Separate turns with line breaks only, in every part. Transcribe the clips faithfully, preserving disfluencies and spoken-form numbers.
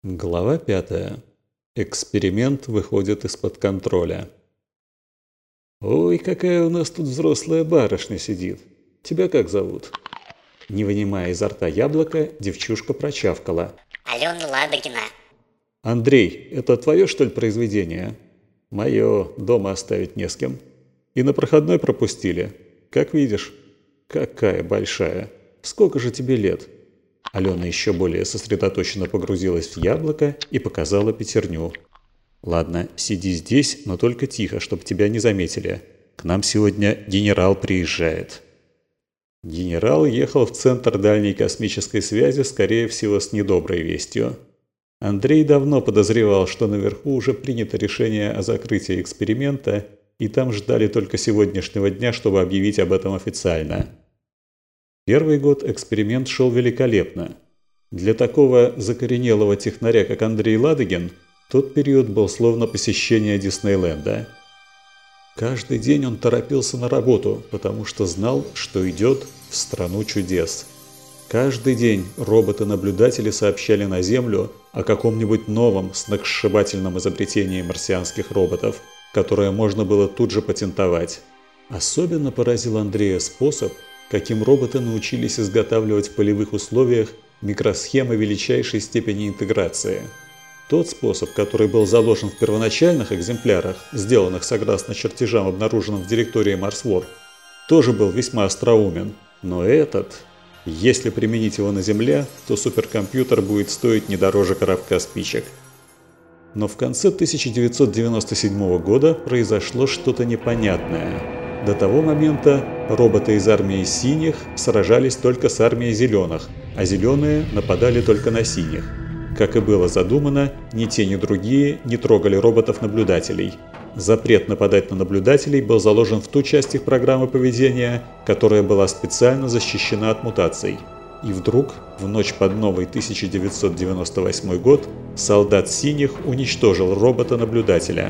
Глава пятая. Эксперимент выходит из-под контроля. «Ой, какая у нас тут взрослая барышня сидит. Тебя как зовут?» Не вынимая изо рта яблоко, девчушка прочавкала.
Алена Ладогина.
«Андрей, это твое, что ли, произведение?» «Мое, дома оставить не с кем. И на проходной пропустили. Как видишь». «Какая большая. Сколько же тебе лет?» Алена еще более сосредоточенно погрузилась в яблоко и показала пятерню. «Ладно, сиди здесь, но только тихо, чтобы тебя не заметили. К нам сегодня генерал приезжает». Генерал ехал в центр дальней космической связи, скорее всего, с недоброй вестью. Андрей давно подозревал, что наверху уже принято решение о закрытии эксперимента, и там ждали только сегодняшнего дня, чтобы объявить об этом официально. Первый год эксперимент шел великолепно. Для такого закоренелого технаря, как Андрей Ладыгин, тот период был словно посещение Диснейленда. Каждый день он торопился на работу, потому что знал, что идет в страну чудес. Каждый день роботы-наблюдатели сообщали на Землю о каком-нибудь новом сногсшибательном изобретении марсианских роботов, которое можно было тут же патентовать. Особенно поразил Андрея способ, каким роботы научились изготавливать в полевых условиях микросхемы величайшей степени интеграции. Тот способ, который был заложен в первоначальных экземплярах, сделанных согласно чертежам, обнаруженным в директории Марсвор, тоже был весьма остроумен. Но этот, если применить его на Земле, то суперкомпьютер будет стоить не дороже коробка спичек. Но в конце тысяча девятьсот девяносто седьмого года произошло что-то непонятное. До того момента роботы из армии синих сражались только с армией зеленых, а зеленые нападали только на синих. Как и было задумано, ни те, ни другие не трогали роботов-наблюдателей. Запрет нападать на наблюдателей был заложен в ту часть их программы поведения, которая была специально защищена от мутаций. И вдруг, в ночь под новый тысяча девятьсот девяносто восьмой год, солдат синих уничтожил робота-наблюдателя.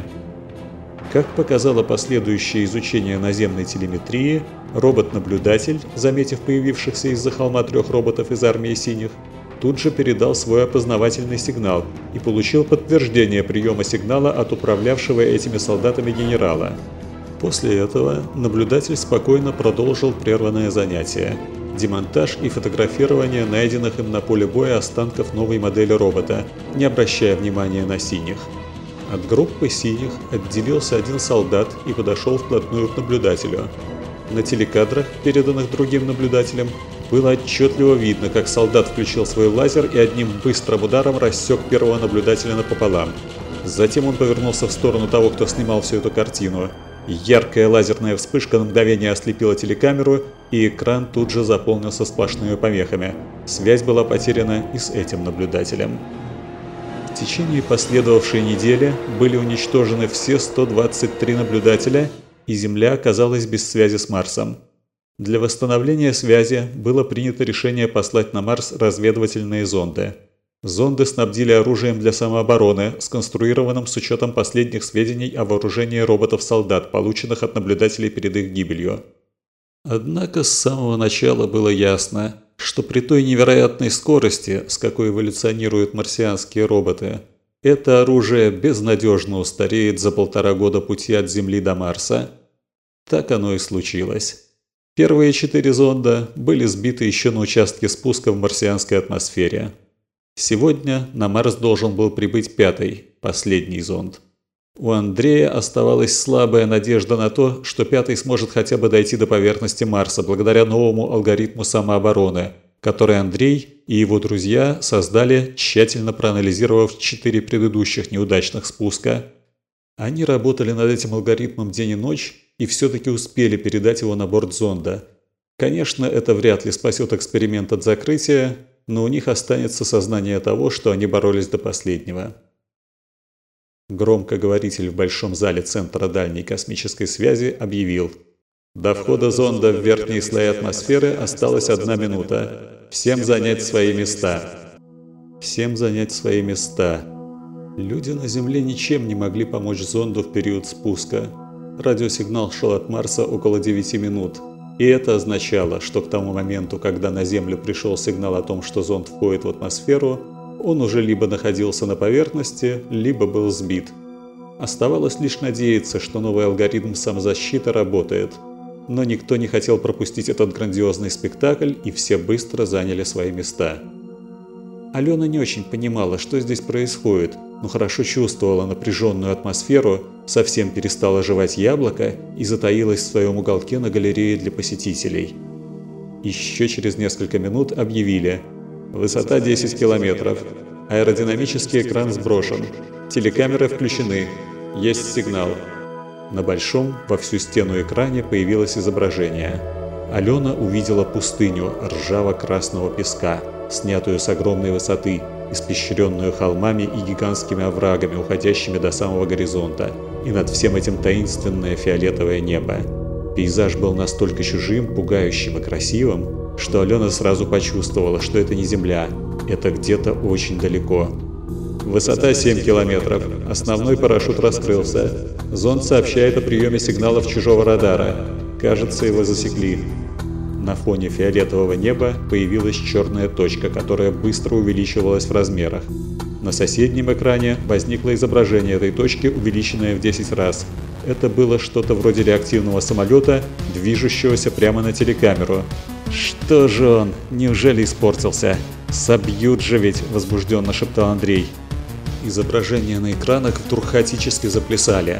Как показало последующее изучение наземной телеметрии, робот-наблюдатель, заметив появившихся из-за холма трех роботов из армии синих, тут же передал свой опознавательный сигнал и получил подтверждение приема сигнала от управлявшего этими солдатами генерала. После этого наблюдатель спокойно продолжил прерванное занятие – демонтаж и фотографирование найденных им на поле боя останков новой модели робота, не обращая внимания на синих. От группы синих отделился один солдат и подошел вплотную к наблюдателю. На телекадрах, переданных другим наблюдателям, было отчетливо видно, как солдат включил свой лазер и одним быстрым ударом рассек первого наблюдателя напополам. Затем он повернулся в сторону того, кто снимал всю эту картину. Яркая лазерная вспышка на мгновение ослепила телекамеру, и экран тут же заполнился сплошными помехами. Связь была потеряна и с этим наблюдателем. В течение последовавшей недели были уничтожены все сто двадцать три наблюдателя, и Земля оказалась без связи с Марсом. Для восстановления связи было принято решение послать на Марс разведывательные зонды. Зонды снабдили оружием для самообороны, сконструированным с учетом последних сведений о вооружении роботов-солдат, полученных от наблюдателей перед их гибелью. Однако с самого начала было ясно, что при той невероятной скорости, с какой эволюционируют марсианские роботы, это оружие безнадежно устареет за полтора года пути от Земли до Марса. Так оно и случилось. Первые четыре зонда были сбиты еще на участке спуска в марсианской атмосфере. Сегодня на Марс должен был прибыть пятый, последний зонд. У Андрея оставалась слабая надежда на то, что пятый сможет хотя бы дойти до поверхности Марса благодаря новому алгоритму самообороны, который Андрей и его друзья создали, тщательно проанализировав четыре предыдущих неудачных спуска. Они работали над этим алгоритмом день и ночь и все-таки успели передать его на борт зонда. Конечно, это вряд ли спасет эксперимент от закрытия, но у них останется сознание того, что они боролись до последнего. Громкоговоритель в большом зале Центра дальней космической связи объявил: «До входа зонда в верхние слои атмосферы осталась одна минута. Всем занять свои места». Всем занять свои места. Люди на Земле ничем не могли помочь зонду в период спуска. Радиосигнал шел от Марса около девяти минут. И это означало, что к тому моменту, когда на Землю пришел сигнал о том, что зонд входит в атмосферу, Он уже либо находился на поверхности, либо был сбит. Оставалось лишь надеяться, что новый алгоритм самозащиты работает. Но никто не хотел пропустить этот грандиозный спектакль, и все быстро заняли свои места. Алена не очень понимала, что здесь происходит, но хорошо чувствовала напряженную атмосферу, совсем перестала жевать яблоко и затаилась в своем уголке на галерее для посетителей. Еще через несколько минут объявили: «Высота десять километров. Аэродинамический экран сброшен. Телекамеры включены. Есть сигнал». На большом во всю стену экране появилось изображение. Алена увидела пустыню ржаво-красного песка, снятую с огромной высоты, испещренную холмами и гигантскими оврагами, уходящими до самого горизонта, и над всем этим таинственное фиолетовое небо. Пейзаж был настолько чужим, пугающим и красивым, что Алена сразу почувствовала, что это не Земля, это где-то очень далеко. Высота семь километров. Основной парашют раскрылся. Зонд сообщает о приеме сигналов чужого радара. Кажется, его засекли. На фоне фиолетового неба появилась черная точка, которая быстро увеличивалась в размерах. На соседнем экране возникло изображение этой точки, увеличенное в десять раз. Это было что-то вроде реактивного самолета, движущегося прямо на телекамеру. «Что же он? Неужели испортился? Собьют же ведь!» – возбужденно шептал Андрей. Изображения на экранах вдруг хаотически заплясали.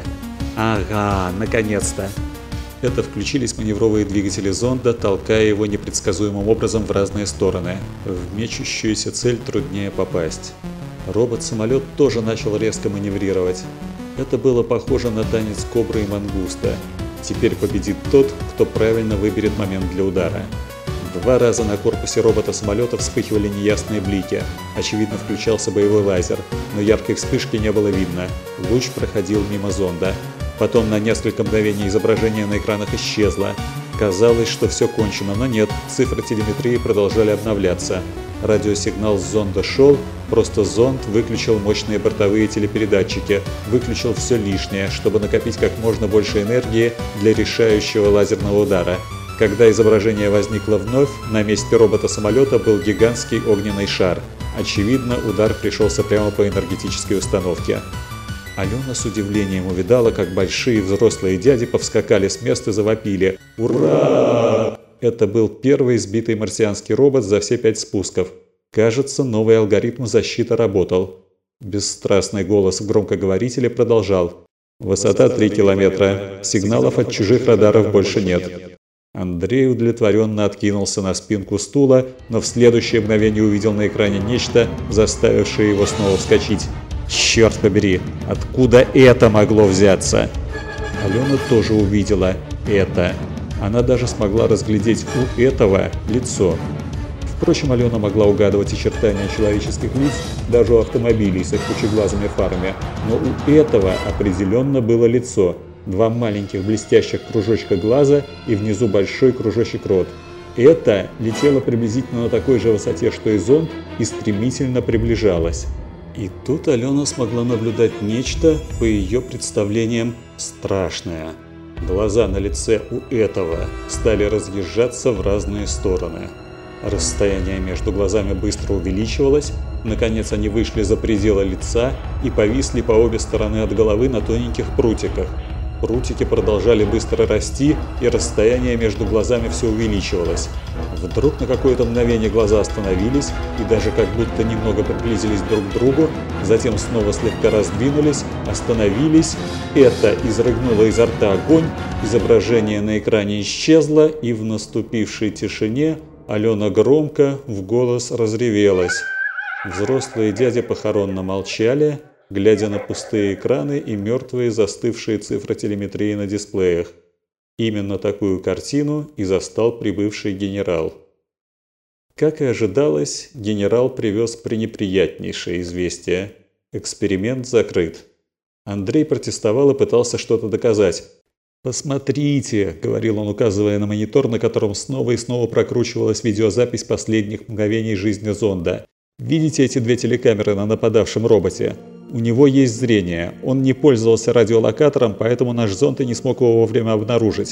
«Ага, наконец-то!» Это включились маневровые двигатели зонда, толкая его непредсказуемым образом в разные стороны. В мечущуюся цель труднее попасть. Робот-самолет тоже начал резко маневрировать. Это было похоже на танец кобры и мангуста. Теперь победит тот, кто правильно выберет момент для удара. Два раза на корпусе робота-самолета вспыхивали неясные блики. Очевидно, включался боевой лазер, но яркой вспышки не было видно. Луч проходил мимо зонда. Потом на несколько мгновений изображение на экранах исчезло. Казалось, что все кончено, но нет, цифры телеметрии продолжали обновляться. Радиосигнал с зонда шел, просто зонд выключил мощные бортовые телепередатчики, выключил все лишнее, чтобы накопить как можно больше энергии для решающего лазерного удара. Когда изображение возникло вновь, на месте робота-самолета был гигантский огненный шар. Очевидно, удар пришелся прямо по энергетической установке. Алена с удивлением увидала, как большие взрослые дяди повскакали с места и завопили: «Ура!». Это был первый сбитый марсианский робот за все пять спусков. Кажется, новый алгоритм защиты работал. Бесстрастный голос громкоговорителя продолжал: «Высота три километра. Сигналов от чужих радаров больше нет». Андрей удовлетворенно откинулся на спинку стула, но в следующее мгновение увидел на экране нечто, заставившее его снова вскочить. «Черт побери, откуда это могло взяться?» Алена тоже увидела это. Она даже смогла разглядеть у этого лицо. Впрочем, Алена могла угадывать очертания человеческих лиц даже у автомобилей с их пучеглазыми фарами, но у этого определенно было лицо. Два маленьких блестящих кружочка глаза и внизу большой кружочек рот. Это летело приблизительно на такой же высоте, что и зонд, и стремительно приближалось. И тут Алена смогла наблюдать нечто, по ее представлениям, страшное. Глаза на лице у этого стали разъезжаться в разные стороны. Расстояние между глазами быстро увеличивалось, наконец они вышли за пределы лица и повисли по обе стороны от головы на тоненьких прутиках. Прутики продолжали быстро расти, и расстояние между глазами все увеличивалось. Вдруг на какое-то мгновение глаза остановились и даже как будто немного приблизились друг к другу, затем снова слегка раздвинулись, остановились. Это изрыгнуло изо рта огонь, изображение на экране исчезло, и в наступившей тишине Алена громко в голос разревелась. Взрослые дяди похоронно молчали, глядя на пустые экраны и мертвые застывшие цифры телеметрии на дисплеях. Именно такую картину и застал прибывший генерал. Как и ожидалось, генерал привез пренеприятнейшее известие. Эксперимент закрыт. Андрей протестовал и пытался что-то доказать. «Посмотрите», — говорил он, указывая на монитор, на котором снова и снова прокручивалась видеозапись последних мгновений жизни зонда. «Видите эти две телекамеры на нападавшем роботе? У него есть зрение, он не пользовался радиолокатором, поэтому наш зонд и не смог его вовремя обнаружить.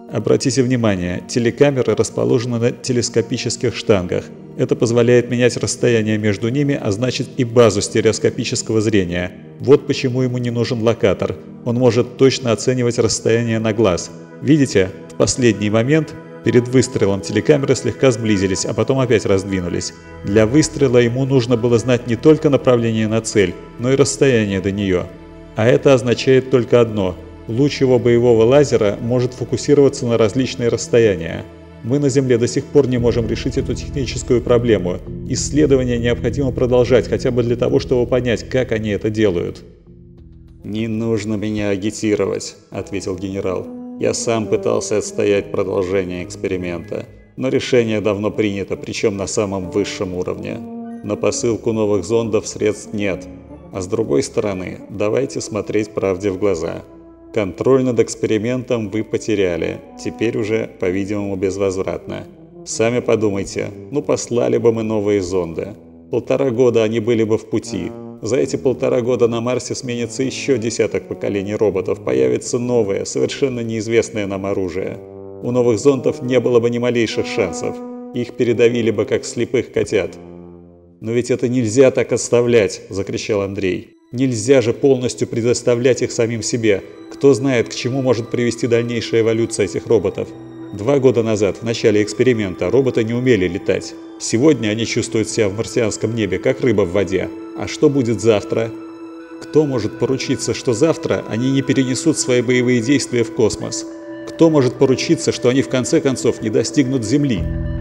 Обратите внимание, телекамеры расположены на телескопических штангах. Это позволяет менять расстояние между ними, а значит и базу стереоскопического зрения. Вот почему ему не нужен локатор. Он может точно оценивать расстояние на глаз. Видите, в последний момент перед выстрелом телекамеры слегка сблизились, а потом опять раздвинулись. Для выстрела ему нужно было знать не только направление на цель, но и расстояние до нее. А это означает только одно – луч его боевого лазера может фокусироваться на различные расстояния. Мы на Земле до сих пор не можем решить эту техническую проблему. Исследования необходимо продолжать, хотя бы для того, чтобы понять, как они это делают. «Не нужно меня агитировать», — ответил генерал. «Я сам пытался отстоять продолжение эксперимента, но решение давно принято, причем на самом высшем уровне. На посылку новых зондов средств нет. А с другой стороны, давайте смотреть правде в глаза. Контроль над экспериментом вы потеряли, теперь уже, по-видимому, безвозвратно. Сами подумайте, ну послали бы мы новые зонды. Полтора года они были бы в пути. За эти полтора года на Марсе сменится еще десяток поколений роботов, появится новое, совершенно неизвестное нам оружие. У новых зондов не было бы ни малейших шансов. Их передавили бы, как слепых котят. «Но ведь это нельзя так оставлять!» – закричал Андрей. «Нельзя же полностью предоставлять их самим себе. Кто знает, к чему может привести дальнейшая эволюция этих роботов. Два года назад, в начале эксперимента, роботы не умели летать. Сегодня они чувствуют себя в марсианском небе, как рыба в воде. А что будет завтра? Кто может поручиться, что завтра они не перенесут свои боевые действия в космос? Кто может поручиться, что они в конце концов не достигнут Земли?»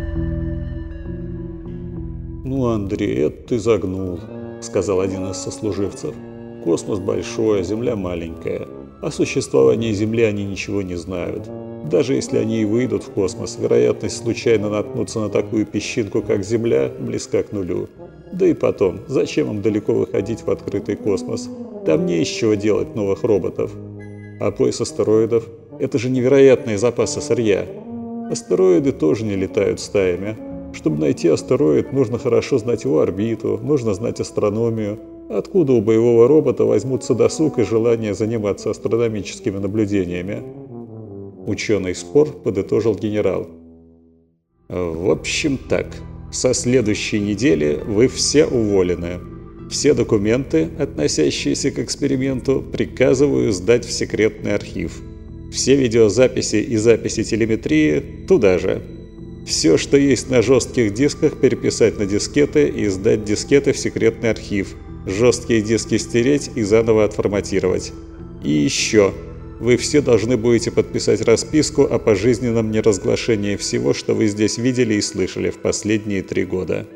«Ну, Андрей, это ты загнул», — сказал один из сослуживцев. «Космос большой, а Земля маленькая. О существовании Земли они ничего не знают. Даже если они и выйдут в космос, вероятность случайно наткнуться на такую песчинку, как Земля, близка к нулю. Да и потом, зачем им далеко выходить в открытый космос? Там не из чего делать новых роботов. А пояс астероидов – это же невероятные запасы сырья. Астероиды тоже не летают стаями. Чтобы найти астероид, нужно хорошо знать его орбиту, нужно знать астрономию. Откуда у боевого робота возьмутся досуг и желание заниматься астрономическими наблюдениями?» Ученый спор подытожил генерал. «В общем так, со следующей недели вы все уволены. Все документы, относящиеся к эксперименту, приказываю сдать в секретный архив. Все видеозаписи и записи телеметрии туда же. Все, что есть на жестких дисках, переписать на дискеты и сдать дискеты в секретный архив. Жесткие диски стереть и заново отформатировать. И еще. Вы все должны будете подписать расписку о пожизненном неразглашении всего, что вы здесь видели и слышали в последние три года».